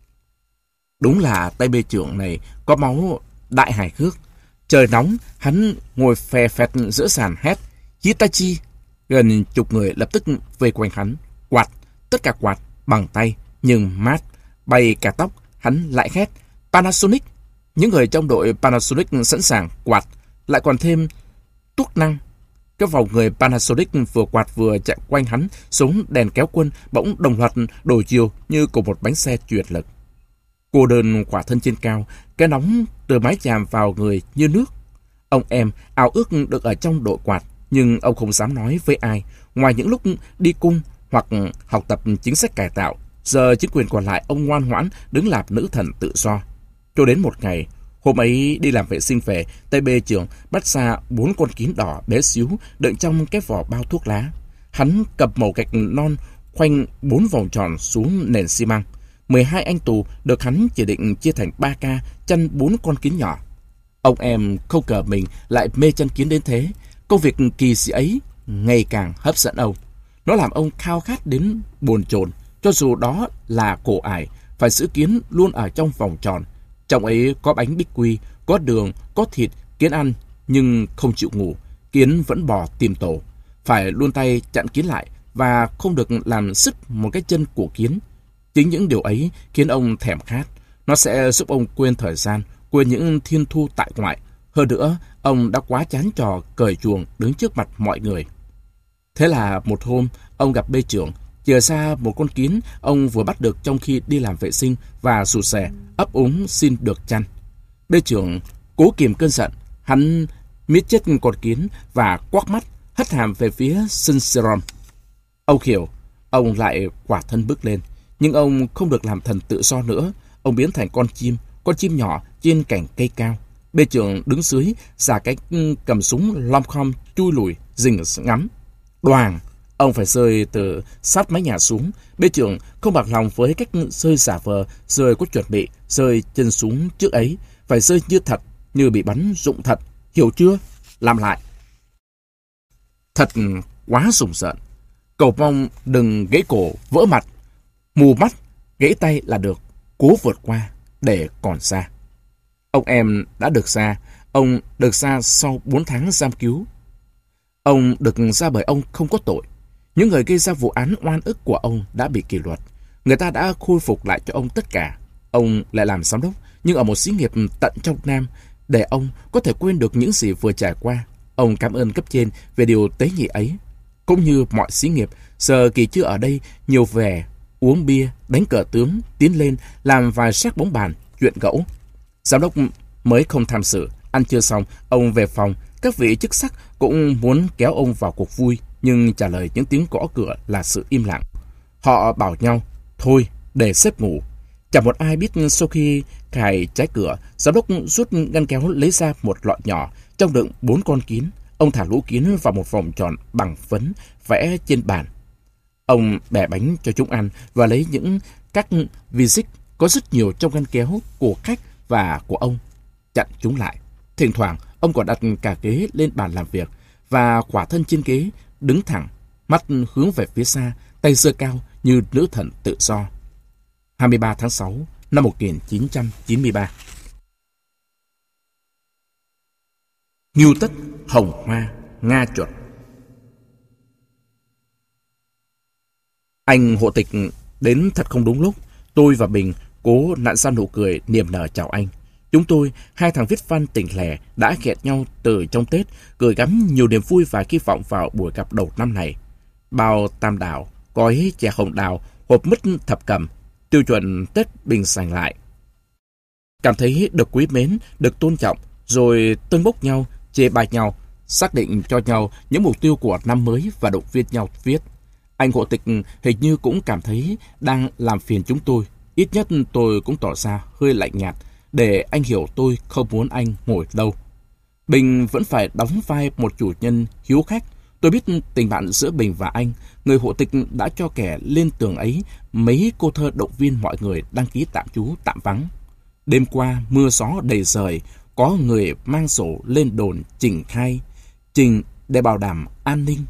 Đúng là tay bê trưởng này có máu đại hài hước. Trời nóng, hắn ngồi phè phẹt giữa sàn hét Hitachi. Gần chục người lập tức vây quanh hắn, quạt, tất cả quạt bằng tay, nhưng mát, bay cả tóc. Hắn lại hét Panasonic. Những người trong đội Panasonic sẵn sàng quạt, lại còn thêm tuốc năng. Cái vòng người Panasonic vừa quạt vừa chạy quanh hắn, súng đèn kéo quân bỗng đồng loạt đổi chiều như của một bánh xe chuyển lực. Cô đơn khỏa thân trên cao, cái nóng từ mái chàm vào người như nước. Ông em ao ước được ở trong đội quạt, nhưng ông không dám nói với ai, ngoài những lúc đi cung hoặc học tập chính sách cải tạo. Giờ chính quyền còn lại, ông ngoan ngoãn đứng làm nữ thần tự do. Cho đến một ngày, hôm ấy đi làm vệ sinh về, tay bê trưởng bắt ra bốn con kiến đỏ bé xíu đựng trong cái vỏ bao thuốc lá. Hắn cầm mẩu gạch non khoanh bốn vòng tròn xuống nền xi măng. mười hai anh tù được hắn chỉ định chia thành ba ca chăn bốn con kiến nhỏ. Ông em không ngờ mình lại mê chăn kiến đến thế. Công việc kỳ sĩ ấy ngày càng hấp dẫn ông. Nó làm ông khao khát đến bồn chồn, cho dù đó là cổ ải, phải giữ kiến luôn ở trong vòng tròn. Trong ấy có bánh bích quy, có đường, có thịt, kiến ăn, nhưng không chịu ngủ. Kiến vẫn bò tìm tổ. Phải luôn tay chặn kiến lại và không được làm sứt một cái chân của kiến. Chính những điều ấy khiến ông thèm khát. Nó sẽ giúp ông quên thời gian, quên những thiên thu tại ngoại. Hơn nữa, ông đã quá chán trò cởi chuồng đứng trước mặt mọi người. Thế là một hôm, ông gặp bê trưởng, chìa ra một con kiến ông vừa bắt được trong khi đi làm vệ sinh và sụt sè, ấp úng xin được chăn. Bê trưởng cố kìm cơn giận, hắn miết chết con kiến và quắc mắt, hất hàm về phía Sinseron. Ông hiểu, ông lại quả thân bước lên, nhưng ông không được làm thần tự do nữa. Ông biến thành con chim, con chim nhỏ trên cành cây cao. Bê trưởng đứng dưới, giả cái cầm súng lom khom chui lùi, rình ngắm. Đoàng, ông phải rơi từ sát mái nhà xuống. Bê trưởng không bằng lòng với cách rơi giả vờ, rơi có chuẩn bị, rơi chân xuống trước ấy. Phải rơi như thật, như bị bắn rụng thật. Hiểu chưa? Làm lại. Thật quá rùng rợn. Cầu mong đừng gãy cổ, vỡ mặt. Mù mắt, gãy tay là được. Cố vượt qua, để còn xa. Ông em đã được ra. Ông được ra sau bốn tháng giam cứu. Ông được ra bởi ông không có tội. Những người gây ra vụ án oan ức của ông đã bị kỷ luật. Người ta đã khôi phục lại cho ông tất cả. Ông lại làm giám đốc, nhưng ở một xí nghiệp tận trong Nam, để ông có thể quên được những gì vừa trải qua. Ông cảm ơn cấp trên về điều tế nhị ấy. Cũng như mọi xí nghiệp, giờ kỳ chưa ở đây, nhiều về uống bia, đánh cờ tướng, tiến lên, làm vài xác bóng bàn, chuyện gẫu. Giám đốc mới không tham sự. Ăn trưa xong, ông về phòng. Các vị chức sắc cũng muốn kéo ông vào cuộc vui, nhưng trả lời những tiếng gõ cửa là sự im lặng. Họ bảo nhau, thôi, để sếp ngủ. Chẳng một ai biết sau khi cài trái cửa, giám đốc rút ngăn kéo lấy ra một lọ nhỏ, trong đựng bốn con kiến. Ông thả lũ kiến vào một vòng tròn bằng phấn, vẽ trên bàn. Ông bẻ bánh cho chúng ăn và lấy những các visit có rất nhiều trong ngăn kéo của khách và của ông, chặn chúng lại. Thỉnh thoảng, ông còn đặt cả ghế lên bàn làm việc và khỏa thân trên ghế, đứng thẳng, mắt hướng về phía xa, tay giơ cao như nữ thần tự do. hai mươi ba tháng sáu năm một nghìn chín trăm chín mươi ba. Ngưu Tất, Hồng Hoa, Nga Chuột. Anh hộ tịch đến thật không đúng lúc. Tôi và Bình cố nặn ra nụ cười niềm nở chào anh. Chúng tôi, hai thằng viết văn tỉnh lẻ, đã hẹn nhau từ trong Tết, gửi gắm nhiều niềm vui và hy vọng vào buổi gặp đầu năm này. Bao tam đảo, gói chè hồng đào, hộp mứt thập cẩm, tiêu chuẩn Tết Bình giành lại. Cảm thấy được quý mến, được tôn trọng, rồi tâng bốc nhau, chê bai nhau, xác định cho nhau những mục tiêu của năm mới và động viên nhau viết. Anh hộ tịch hình như cũng cảm thấy đang làm phiền chúng tôi. Ít nhất tôi cũng tỏ ra hơi lạnh nhạt, để anh hiểu tôi không muốn anh ngồi đâu. Bình vẫn phải đóng vai một chủ nhân hiếu khách. Tôi biết tình bạn giữa Bình và anh. Người hộ tịch đã cho kẻ lên tường ấy mấy câu thơ động viên mọi người đăng ký tạm trú tạm vắng. Đêm qua mưa gió đầy trời, có người mang sổ lên đồn trình khai, trình để bảo đảm an ninh.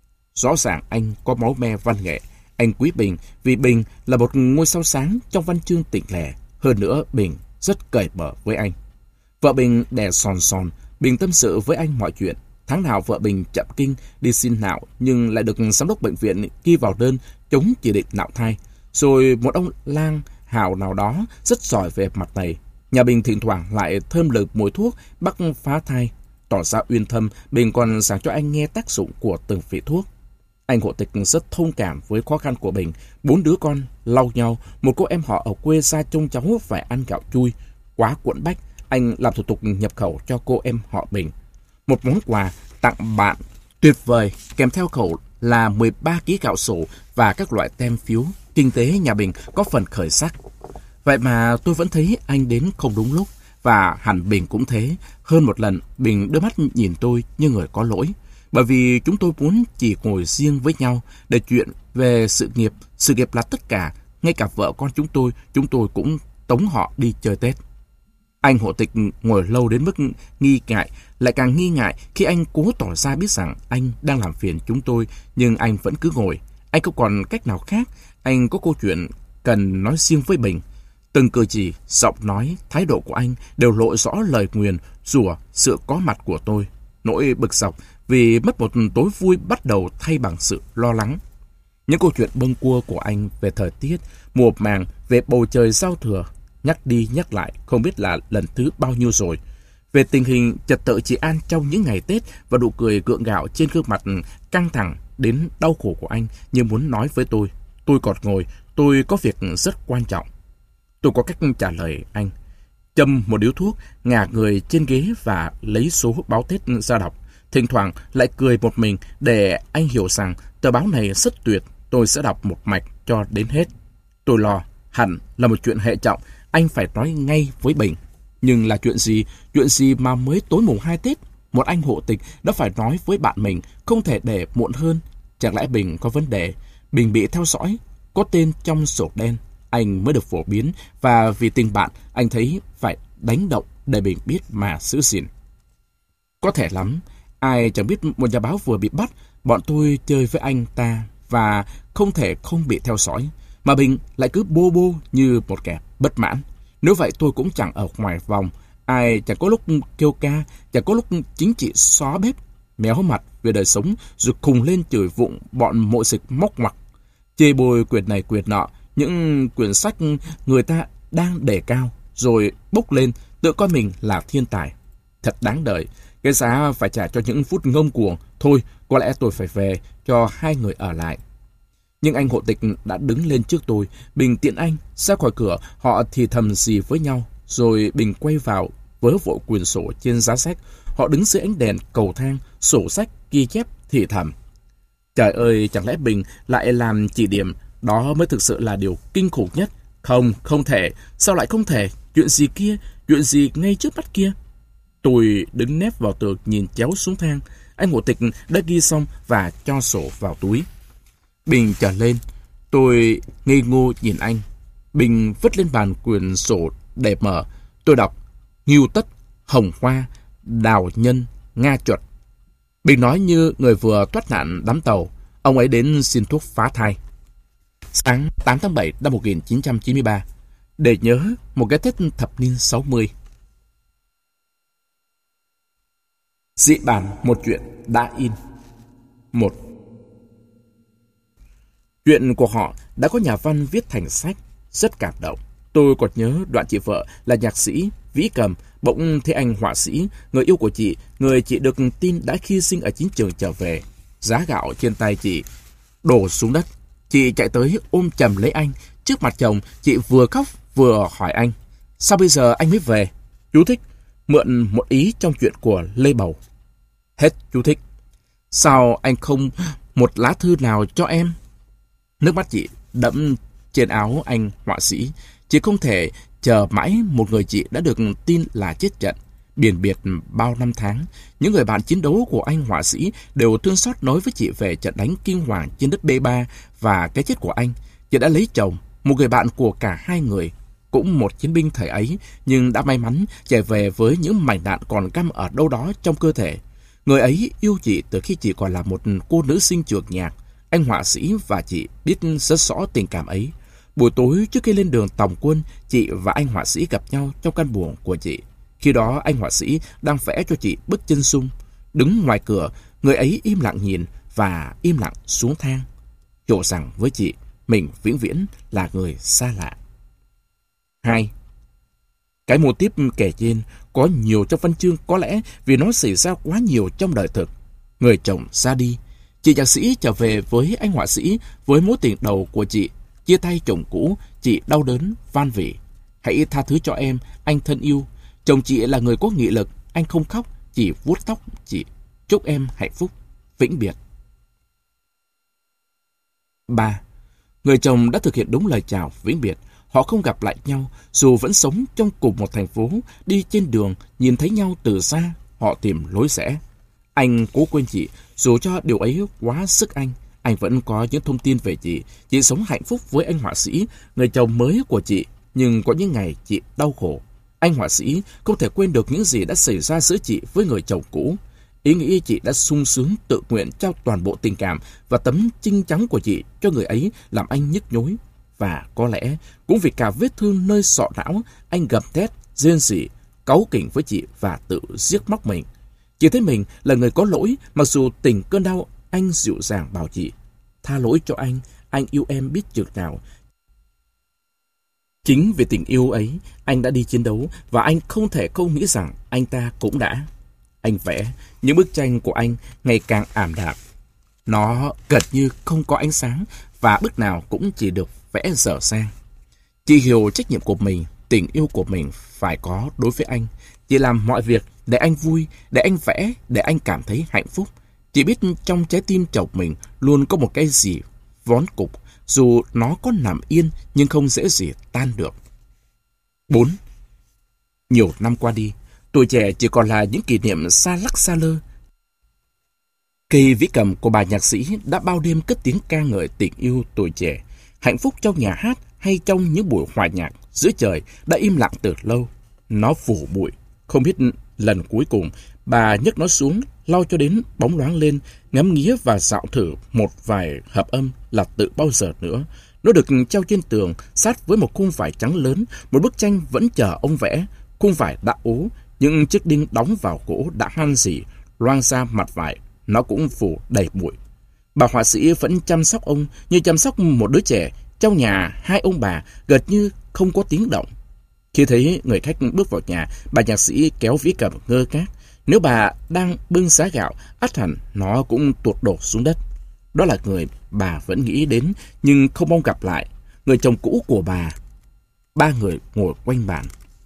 Rõ ràng anh có máu me văn nghệ. Anh quý Bình vì Bình là một ngôi sao sáng trong văn chương tỉnh lẻ. Hơn nữa, Bình rất cởi mở với anh. Vợ Bình đẻ sòn sòn, Bình tâm sự với anh mọi chuyện. Tháng nào vợ Bình chậm kinh đi xin nạo, nhưng lại được giám đốc bệnh viện ghi vào đơn chống chỉ định nạo thai. Rồi một ông lang hào nào đó rất giỏi về mặt này. Nhà Bình thỉnh thoảng lại thơm lừng mùi thuốc bắc phá thai. Tỏ ra uyên thâm, Bình còn giảng cho anh nghe tác dụng của từng vị thuốc. Anh hộ tịch rất thông cảm với khó khăn của Bình. Bốn đứa con lau nhau, một cô em họ ở quê ra trông cháu phải ăn gạo chui. Quá cuộn bách, anh làm thủ tục nhập khẩu cho cô em họ Bình. Một món quà tặng bạn tuyệt vời, kèm theo khẩu là mười ba ki lô gam gạo sổ và các loại tem phiếu. Kinh tế nhà Bình có phần khởi sắc. Vậy mà tôi vẫn thấy anh đến không đúng lúc, và hẳn Bình cũng thế. Hơn một lần, Bình đưa mắt nhìn tôi như người có lỗi. Bởi vì chúng tôi muốn chỉ ngồi riêng với nhau để chuyện về sự nghiệp. Sự nghiệp là tất cả. Ngay cả vợ con chúng tôi, chúng tôi cũng tống họ đi chơi Tết. Anh hộ tịch ngồi lâu đến mức nghi ngại, lại càng nghi ngại khi anh cố tỏ ra biết rằng anh đang làm phiền chúng tôi, nhưng anh vẫn cứ ngồi. Anh không còn cách nào khác. Anh có câu chuyện cần nói riêng với Bình. Từng cử chỉ, giọng nói, thái độ của anh đều lộ rõ lời nguyền rủa sự có mặt của tôi. Nỗi bực dọc vì mất một tối vui bắt đầu thay bằng sự lo lắng. Những câu chuyện bâng quơ của anh về thời tiết, mùa màng, về bầu trời giao thừa, nhắc đi nhắc lại không biết là lần thứ bao nhiêu rồi. Về tình hình trật tự trị an trong những ngày Tết và nụ cười gượng gạo trên gương mặt căng thẳng đến đau khổ của anh như muốn nói với tôi. Tôi còn ngồi, tôi có việc rất quan trọng. Tôi có cách trả lời anh. Châm một điếu thuốc, ngả người trên ghế và lấy số báo Tết ra đọc. Thỉnh thoảng lại cười một mình để anh hiểu rằng tờ báo này rất tuyệt. Tôi sẽ đọc một mạch cho đến hết. Tôi lo, hẳn là một chuyện hệ trọng, anh phải nói ngay với Bình. Nhưng là chuyện gì? Chuyện gì mà mới tối mùng hai Tết? Một anh hộ tịch đã phải nói với bạn mình, không thể để muộn hơn. Chẳng lẽ Bình có vấn đề? Bình bị theo dõi, có tên trong sổ đen. Anh mới được phổ biến, và vì tình bạn, anh thấy phải đánh động để Bình biết mà giữ gìn. Có thể lắm, ai chẳng biết một nhà báo vừa bị bắt, bọn tôi chơi với anh ta và không thể không bị theo dõi. Mà Bình lại cứ bô bô như một kẻ bất mãn. Nếu vậy tôi cũng chẳng ở ngoài vòng. Ai chẳng có lúc kêu ca, chẳng có lúc chính trị xóa bếp, méo mặt về đời sống rồi cùng lên chửi vụng bọn mộ dịch móc mặt, chê bôi quyền này quyền nọ, những quyển sách người ta đang đề cao, rồi bốc lên tự coi mình là thiên tài. Thật đáng đời, cái giá phải trả cho những phút ngông cuồng. Thôi, có lẽ tôi phải về, cho hai người ở lại. Nhưng anh hộ tịch đã đứng lên trước tôi. Bình tiện anh ra khỏi cửa, họ thì thầm gì với nhau. Rồi Bình quay vào, vớ vội quyển sổ trên giá sách. Họ đứng dưới ánh đèn cầu thang, sổ sách ghi chép thì thầm. Trời ơi, chẳng lẽ Bình lại làm chỉ điểm? Đó mới thực sự là điều kinh khủng nhất. Không, không thể. Sao lại không thể? Chuyện gì kia? Chuyện gì ngay trước mắt kia? Tôi đứng nép vào tường nhìn chéo xuống thang. Anh hộ tịch đã ghi xong và cho sổ vào túi. Bình trở lên. Tôi ngây ngô nhìn anh. Bình vứt lên bàn quyển sổ để mở. Tôi đọc Ngưu Tất, Hồng Hoa, Đào Nhân, Nga Chuột. Bình nói như người vừa thoát nạn đám tàu. Ông ấy đến xin thuốc phá thai. Sáng tám tháng bảy năm một nghìn chín trăm chín mươi ba. Để nhớ một cái Tết thập niên sáu mươi. Dị bản một chuyện đã in. Một. Chuyện của họ đã có nhà văn viết thành sách, rất cảm động. Tôi còn nhớ đoạn chị vợ là nhạc sĩ Vĩ Cầm bỗng thấy anh họa sĩ, người yêu của chị, người chị được tin đã hy sinh ở chiến trường trở về. Giá gạo trên tay chị đổ xuống đất. Chị chạy tới ôm chầm lấy anh. Trước mặt chồng, chị vừa khóc vừa hỏi anh: sao bây giờ anh mới về? Chú thích: mượn một ý trong chuyện của Lê Bầu. Hết chú thích. Sao anh không một lá thư nào cho em? Nước mắt chị đẫm trên áo anh họa sĩ. Chị không thể chờ mãi một người chị đã được tin là chết trận. Biển biệt bao năm tháng, những người bạn chiến đấu của anh họa sĩ đều thương xót nói với chị về trận đánh kinh hoàng trên đất B ba và cái chết của anh. Chị đã lấy chồng, một người bạn của cả hai người. cũng một chiến binh thời ấy, nhưng đã may mắn chạy về với những mảnh đạn còn găm ở đâu đó trong cơ thể. Người ấy yêu chị từ khi chị còn là một cô nữ sinh trường nhạc. Anh họa sĩ và chị biết rất rõ tình cảm ấy. Buổi tối trước khi lên đường tòng quân, chị và anh họa sĩ gặp nhau trong căn buồng của chị. Khi đó anh họa sĩ đang vẽ cho chị bức chân dung. Đứng ngoài cửa, người ấy im lặng nhìn và im lặng xuống thang, hiểu rằng với chị, mình vĩnh viễn là người xa lạ. Hai. Cái mô típ kể trên có nhiều trong văn chương, có lẽ vì nó xảy ra quá nhiều trong đời thực. Người chồng ra đi, chị nhạc sĩ trở về với anh họa sĩ với mối tình đầu của chị. Chia tay chồng cũ, chị đau đớn, van vỉ. Hãy tha thứ cho em, anh thân yêu. Chồng chị là người có nghị lực, anh không khóc, chỉ vuốt tóc chị. Chúc em hạnh phúc, vĩnh biệt. Ba. Người chồng đã thực hiện đúng lời chào vĩnh biệt. Họ không gặp lại nhau, dù vẫn sống trong cùng một thành phố, đi trên đường, nhìn thấy nhau từ xa, họ tìm lối rẽ. Anh cố quên chị, dù cho điều ấy quá sức anh. Anh vẫn có những thông tin về chị. Chị sống hạnh phúc với anh họa sĩ, người chồng mới của chị, nhưng có những ngày chị đau khổ. Anh họa sĩ không thể quên được những gì đã xảy ra giữa chị với người chồng cũ. Ý nghĩ chị đã sung sướng tự nguyện trao toàn bộ tình cảm và tấm chinh trắng của chị cho người ấy làm anh nhức nhối. Và có lẽ cũng vì cả vết thương nơi sọ não, anh gầm thét, rên rỉ, cáu kỉnh với chị và tự giết móc mình. Chị thấy mình là người có lỗi, mặc dù tình cơn đau, anh dịu dàng bảo chị: tha lỗi cho anh, anh yêu em biết chừng nào. Chính vì tình yêu ấy, anh đã đi chiến đấu và anh không thể không nghĩ rằng anh ta cũng đã. Anh vẽ những bức tranh của anh ngày càng ảm đạm. Nó gần như không có ánh sáng và bức nào cũng chỉ được vẽ dở sang. Chị hiểu trách nhiệm của mình, tình yêu của mình phải có đối với anh. Chị làm mọi việc để anh vui, để anh vẽ, để anh cảm thấy hạnh phúc. Chị biết trong trái tim chồng mình luôn có một cái gì vón cục, dù nó có nằm yên nhưng không dễ gì tan được. Bốn. Nhiều năm qua đi, tuổi trẻ chỉ còn là những kỷ niệm xa lắc xa lơ. Cây vĩ cầm của bà nhạc sĩ đã bao đêm cất tiếng ca ngợi tình yêu tuổi trẻ, hạnh phúc trong nhà hát hay trong những buổi hòa nhạc giữa trời đã im lặng từ lâu. Nó phủ bụi, không biết lần cuối cùng bà nhấc nó xuống, lau cho đến bóng loáng lên, ngắm nghía và dạo thử một vài hợp âm là tự bao giờ nữa. Nó được treo trên tường sát với một khung vải trắng lớn, một bức tranh vẫn chờ ông vẽ. Khung vải đã ố, những chiếc đinh đóng vào gỗ đã han rỉ, loang ra mặt vải, nó cũng phủ đầy bụi. Bà họa sĩ vẫn chăm sóc ông như chăm sóc một đứa trẻ. Trong nhà, hai ông bà gần như không có tiếng động. Khi thấy người khách bước vào nhà, bà nhạc sĩ kéo vĩ cầm ngơ ngác. Nếu bà đang bưng giá gạo, ắt hẳn nó cũng tuột đổ xuống đất. Đó là người bà vẫn nghĩ đến nhưng không mong gặp lại, người chồng cũ của bà. Ba người ngồi quanh bàn.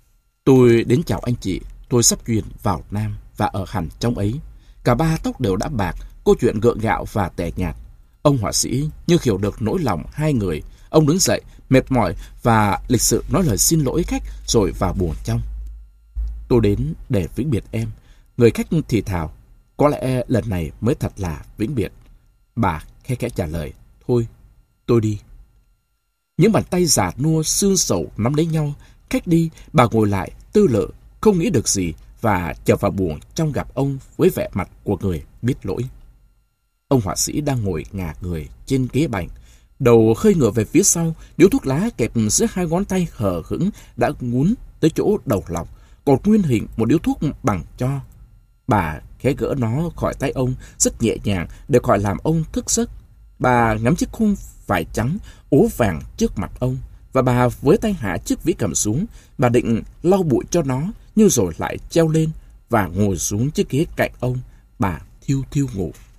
Tôi đến chào anh chị, tôi sắp chuyển vào Nam và ở hẳn trong ấy. Cả ba tóc đều đã bạc, câu chuyện gượng gạo và tẻ nhạt. Ông họa sĩ như hiểu được nỗi lòng hai người. Ông đứng dậy, mệt mỏi và lịch sự nói lời xin lỗi khách rồi vào buồng trong. Tôi đến để vĩnh biệt em. Người khách thì thào. Có lẽ lần này mới thật là vĩnh biệt. Bà khe khẽ trả lời. Thôi, tôi đi. Những bàn tay già nua xương sầu nắm lấy nhau. Khách đi, bà ngồi lại, tư lự, không nghĩ được gì và trở vào buồng trong gặp ông với vẻ mặt của người biết lỗi. Ông họa sĩ đang ngồi ngả người trên ghế bành, đầu hơi ngửa về phía sau, điếu thuốc lá kẹp giữa hai ngón tay hờ hững đã ngún tới chỗ đầu lọc, còn nguyên hình một điếu thuốc bằng tro. Bà khẽ gỡ nó khỏi tay ông rất nhẹ nhàng để khỏi làm ông thức giấc. Bà ngắm chiếc khung vải trắng ố vàng trước mặt ông và bà với tay hạ chiếc vĩ cầm xuống. Bà định lau bụi cho nó nhưng rồi lại treo lên và ngồi xuống chiếc ghế cạnh ông. Bà thiêu thiêu ngủ.